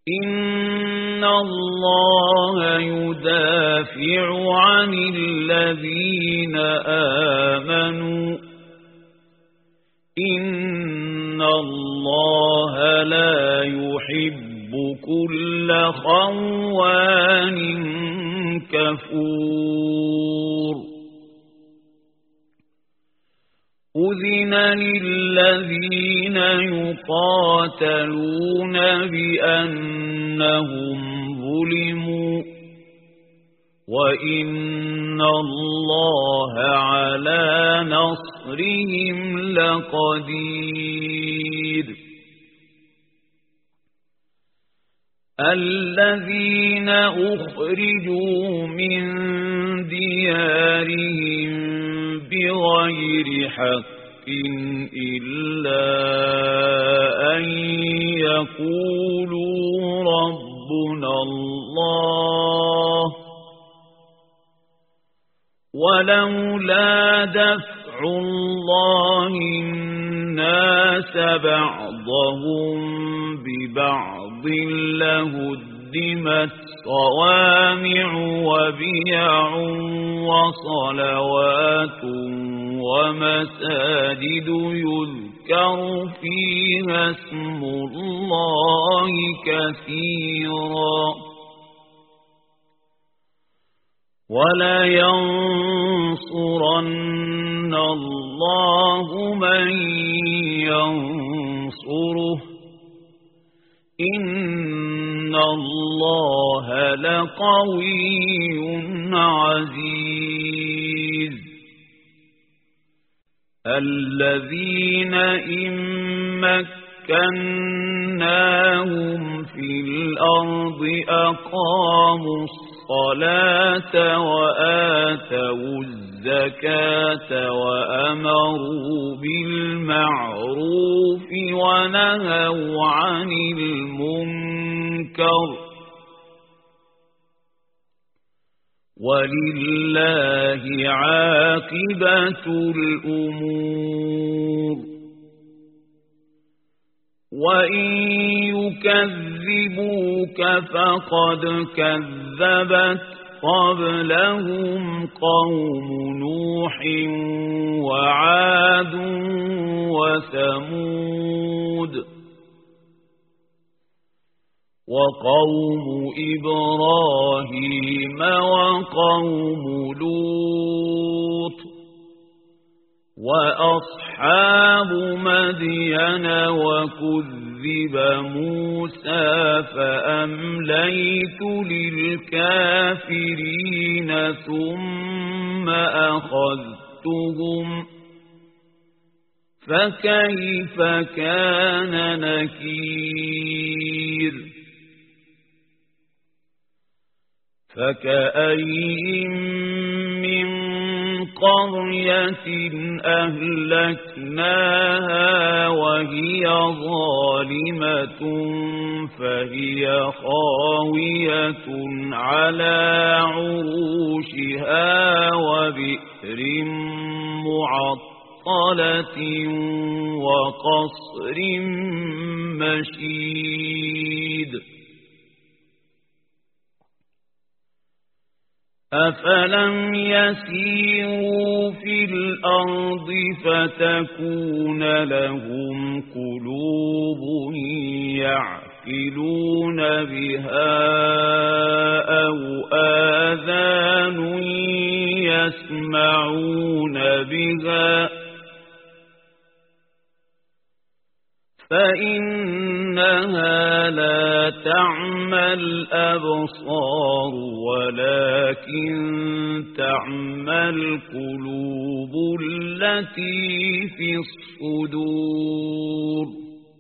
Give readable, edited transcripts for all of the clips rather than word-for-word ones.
إن الله يدافع عن الذين آمنوا إن الله لا يحب كل خوان كفور أذن للذين يقاتلون بأنهم ظلموا وإن الله على نصرهم لقدير الذين أخرجوا من ديارهم بغير حق إلا أن يقولوا ربنا الله ولولا دفع الله الناس بعضهم ببعض لهدمت صوامع وبيع وصلوات ومساجد يذكر فيها اسم الله كثيرا ولينصرن الله من ينصره إن الله لقوي عزيز الذين إن مكناهم في الأرض أقاموا الصلاة وآتوا الزكاة وأمروا بالمعروف ونهوا عن المنكر ولله عاقبة الأمور وإن يكذبوك فقد كذبت قبلهم قوم نوح وعاد وثمود وقوم إبراهيم وقوم لوط وأصحاب مدين وكذب موسى فأمليت للكافرين ثم أخذتهم فكيف كان نكير فكأين من قرية أهلكناها وهي ظالمة فهي خاوية على عروشها وبئر معطلة وقصر مشيد أفلم يسيروا في الأرض فتكون لهم قلوب يعقلون بها أو آذان يسمعون بها فإنها لا تعمى الأبصار ولكن تعمى القلوب التي في الصدور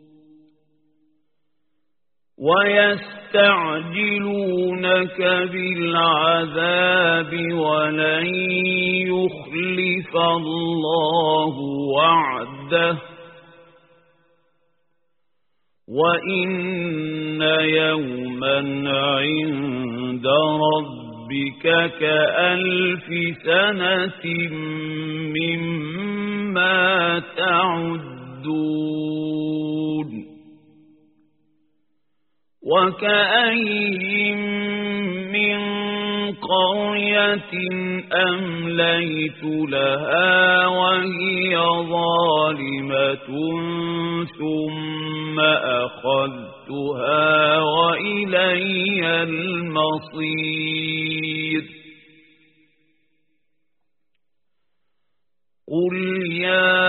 ويستعجلونك بالعذاب ولن يخلف الله وعده وإن يوما عند ربك كألف سنة مما تعدون وكأين من قرية أمليت لها وهي ظالمة ثم أخذتها وإلي المصير قل يا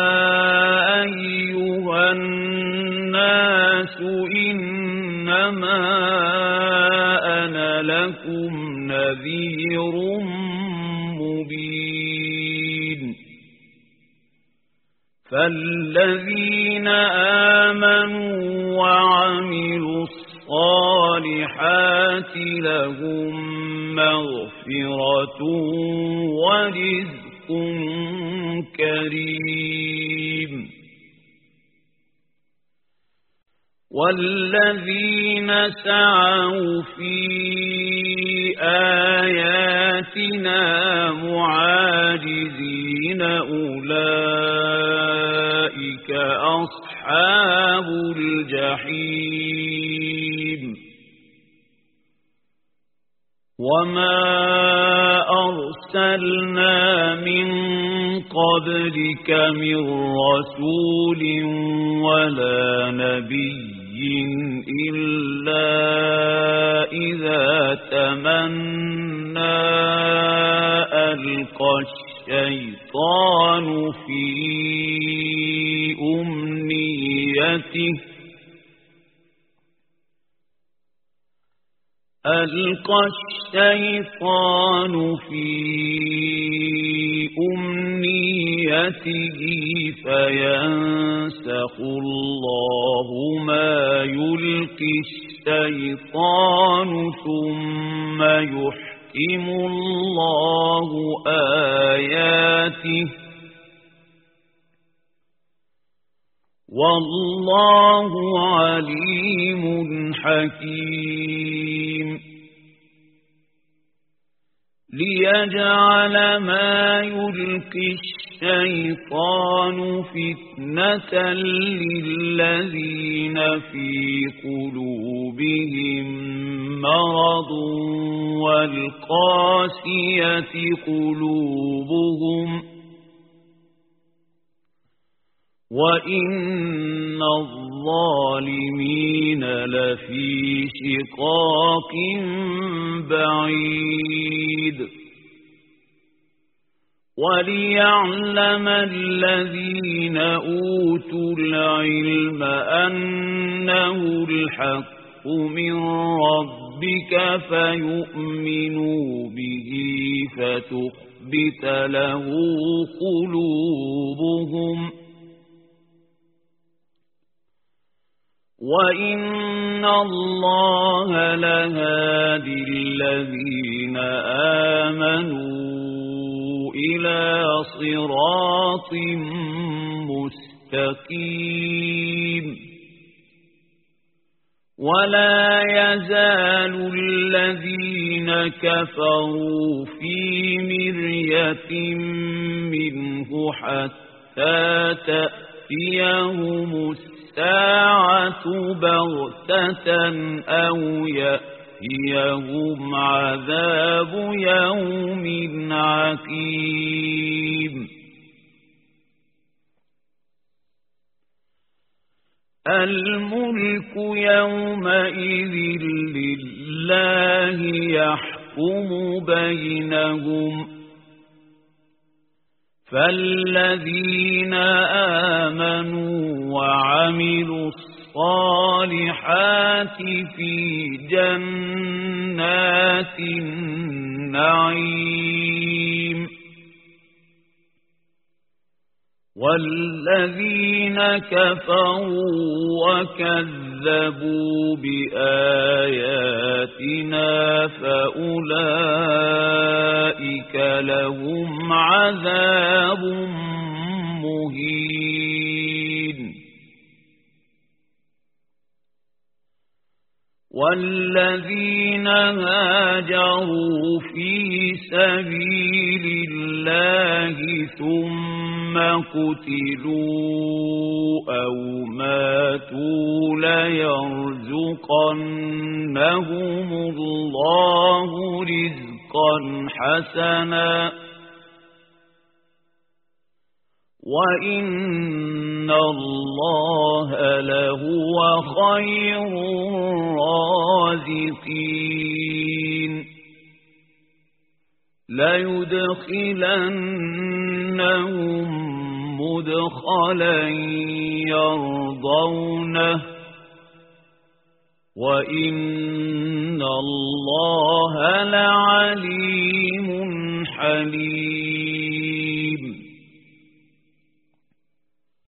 أيها الناس إنما أنا لكم نذير مبين فالذين آمنوا وعملوا الصالحات لهم مغفرة ورزق كريم والذين سعوا في آياتنا معاجزين أولئك أصحاب الجحيم وما أرسلنا من قبلك من رسول ولا نبي إلا إذا تمنى ألقى الشيطان في أمنيته فينسخ الله ما يلقي الشيطان ثم يحكم الله آياته والله عليم حكيم ليجعل ما يلقي الشيطان فتنة للذين في قلوبهم مرض والقاسية قلوبهم وإن الظالمين لفي شقاق بعيد وليعلم الذين أوتوا العلم أنه الحق من ربك فيؤمنوا به فتخبت له قلوبهم وإن الله لهادي الذين آمنوا إلى صراط مستقيم ولا يزال الذين كفروا في مرية منه حتى تأتيهم الساعة بغتة أو يأتيهم عذاب يوم عقيم الملك يومئذ لله يحكم بينهم فالذين آمنوا وعملوا الصالحات في جنات النعيم والذين كفروا وكذبوا بآياتنا فأولئك لهم عذاب مهين والذين هاجروا في سبيل الله ثم ثم قتلوا أو ماتوا ليرزقنهم الله رزقا حسنا وإن الله لهو خير الرازقين ليدخلنهم مدخلا يرضونه وإن الله لعليم حليم